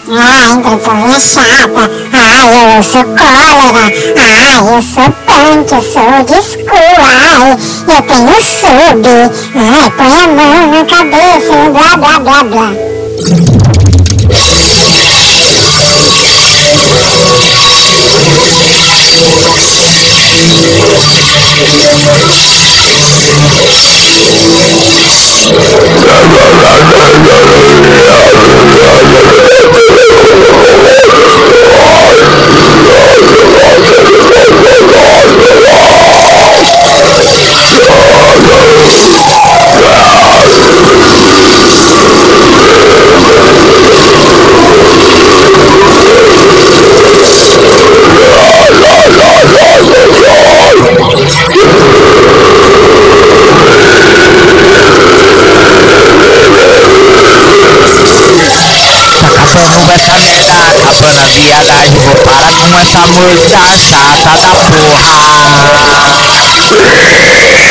Então tu é chata. Eu sou cólera. Eu sou punk, eu sou de school. Eu tenho sub. Põe a mão na cabeça, blá blá blá blá. Acabando essa merda, acabando a viadagem. Vou parar com essa música chata da porra.